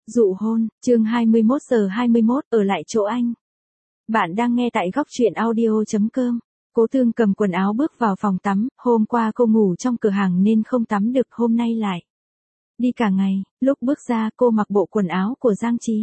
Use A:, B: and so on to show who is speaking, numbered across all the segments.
A: Dụ hôn, chương 21:21, ở lại chỗ anh. Bạn đang nghe tại góc truyện audio.com. Cố Tương cầm quần áo bước vào phòng tắm, hôm qua cô ngủ trong cửa hàng nên không tắm được, hôm nay lại đi cả ngày, lúc bước ra cô mặc bộ quần áo của Giang Trì.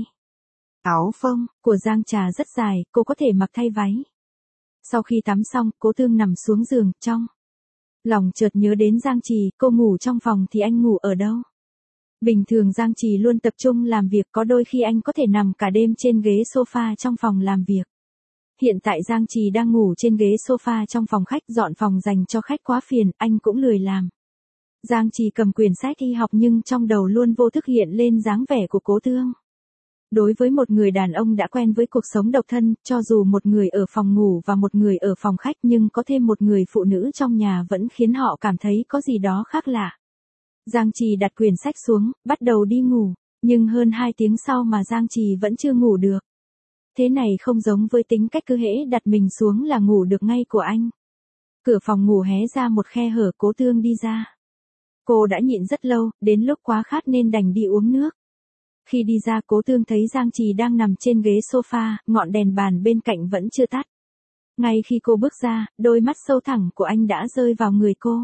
A: Áo phông của Giang Trà rất dài, cô có thể mặc thay váy. Sau khi tắm xong, Cố Tương nằm xuống giường, trong lòng chợt nhớ đến Giang Trì, cô ngủ trong phòng thì anh ngủ ở đâu? Bình thường Giang Trì luôn tập trung làm việc, có đôi khi anh có thể nằm cả đêm trên ghế sofa trong phòng làm việc. Hiện tại Giang Trì đang ngủ trên ghế sofa trong phòng khách, dọn phòng dành cho khách quá phiền, anh cũng lười làm. Giang Trì cầm quyển sách y học nhưng trong đầu luôn vô thức hiện lên dáng vẻ của Cố Tương. Đối với một người đàn ông đã quen với cuộc sống độc thân, cho dù một người ở phòng ngủ và một người ở phòng khách nhưng có thêm một người phụ nữ trong nhà vẫn khiến họ cảm thấy có gì đó khác lạ. Giang Trì đặt quyển sách xuống, bắt đầu đi ngủ, nhưng hơn 2 tiếng sau mà Giang Trì vẫn chưa ngủ được. Thế này không giống với tính cách cứ hễ đặt mình xuống là ngủ được ngay của anh. Cửa phòng ngủ hé ra một khe hở, Cố Tương đi ra. Cô đã nhịn rất lâu, đến lúc quá khát nên đành đi uống nước. Khi đi ra, Cố Tương thấy Giang Trì đang nằm trên ghế sofa, ngọn đèn bàn bên cạnh vẫn chưa tắt. Ngay khi cô bước ra, đôi mắt sâu thẳm của anh đã rơi vào người cô.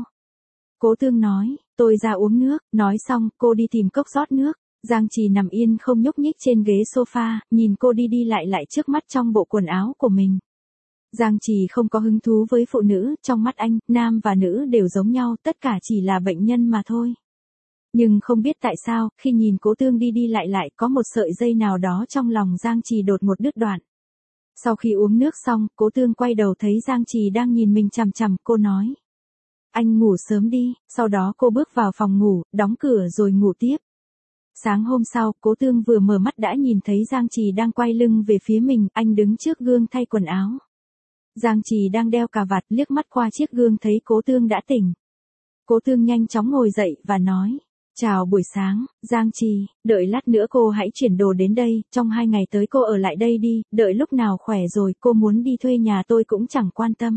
A: Cố Tương nói, tôi ra uống nước, nói xong, cô đi tìm cốc rót nước. Giang Trì nằm yên không nhúc nhích trên ghế sofa, nhìn cô đi đi lại lại trước mắt trong bộ quần áo của mình. Giang Trì không có hứng thú với phụ nữ, trong mắt anh, nam và nữ đều giống nhau, tất cả chỉ là bệnh nhân mà thôi. Nhưng không biết tại sao, khi nhìn Cố Tương đi đi lại lại, có một sợi dây nào đó trong lòng Giang Trì đột ngột đứt đoạn. Sau khi uống nước xong, Cố Tương quay đầu thấy Giang Trì đang nhìn mình chằm chằm, cô nói. Anh ngủ sớm đi, sau đó cô bước vào phòng ngủ, đóng cửa rồi ngủ tiếp. Sáng hôm sau, Cố Tương vừa mở mắt đã nhìn thấy Giang Trì đang quay lưng về phía mình, anh đứng trước gương thay quần áo. Giang Trì đang đeo cà vạt, liếc mắt qua chiếc gương thấy Cố Tương đã tỉnh. Cố Tương nhanh chóng ngồi dậy và nói, chào buổi sáng, Giang Trì, đợi lát nữa cô hãy chuyển đồ đến đây, trong 2 ngày tới cô ở lại đây đi, đợi lúc nào khỏe rồi cô muốn đi thuê nhà tôi cũng chẳng quan tâm.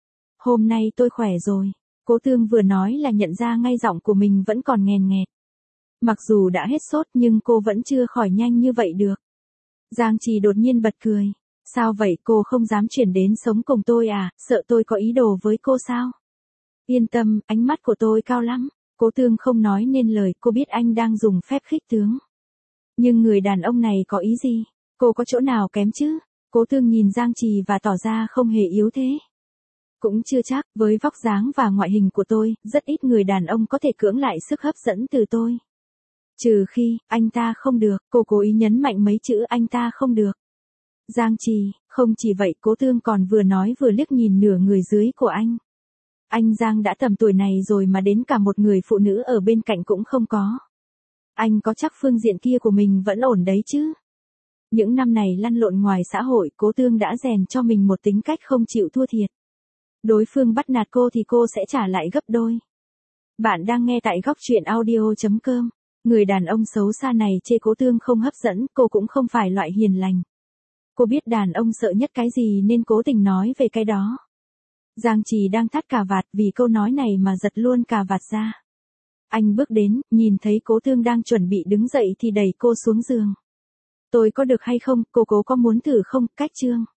A: Hôm nay tôi khỏe rồi. Cố Tương vừa nói là nhận ra ngay giọng của mình vẫn còn nghèn nghẹt. Mặc dù đã hết sốt nhưng cô vẫn chưa khỏi nhanh như vậy được. Giang Trì đột nhiên bật cười. Sao vậy, cô không dám chuyển đến sống cùng tôi à, sợ tôi có ý đồ với cô sao? Yên tâm, ánh mắt của tôi cao lắm. Cố Tương không nói nên lời, cô biết anh đang dùng phép khích tướng. Nhưng người đàn ông này có ý gì? Cô có chỗ nào kém chứ? Cố Tương nhìn Giang Trì và tỏ ra không hề yếu thế. Cũng chưa chắc, với vóc dáng và ngoại hình của tôi, rất ít người đàn ông có thể cưỡng lại sức hấp dẫn từ tôi. Trừ khi, anh ta không được, cô cố ý nhấn mạnh mấy chữ anh ta không được. Giang Trì, không chỉ vậy, Cố Tương còn vừa nói vừa liếc nhìn nửa người dưới của anh. Anh Giang đã tầm tuổi này rồi mà đến cả một người phụ nữ ở bên cạnh cũng không có. Anh có chắc phương diện kia của mình vẫn ổn đấy chứ? Những năm này lăn lộn ngoài xã hội, Cố Tương đã rèn cho mình một tính cách không chịu thua thiệt. Đối phương bắt nạt cô thì cô sẽ trả lại gấp đôi. Bạn đang nghe tại góc truyện audio.com. Người đàn ông xấu xa này chê Cố Tương không hấp dẫn, cô cũng không phải loại hiền lành. Cô biết đàn ông sợ nhất cái gì nên cố tình nói về cái đó. Giang Trì đang thắt cà vạt, vì câu nói này mà giật luôn cà vạt ra. Anh bước đến, nhìn thấy Cố Tương đang chuẩn bị đứng dậy thì đẩy cô xuống giường. Tôi có được hay không, cô có muốn thử không, cách chương.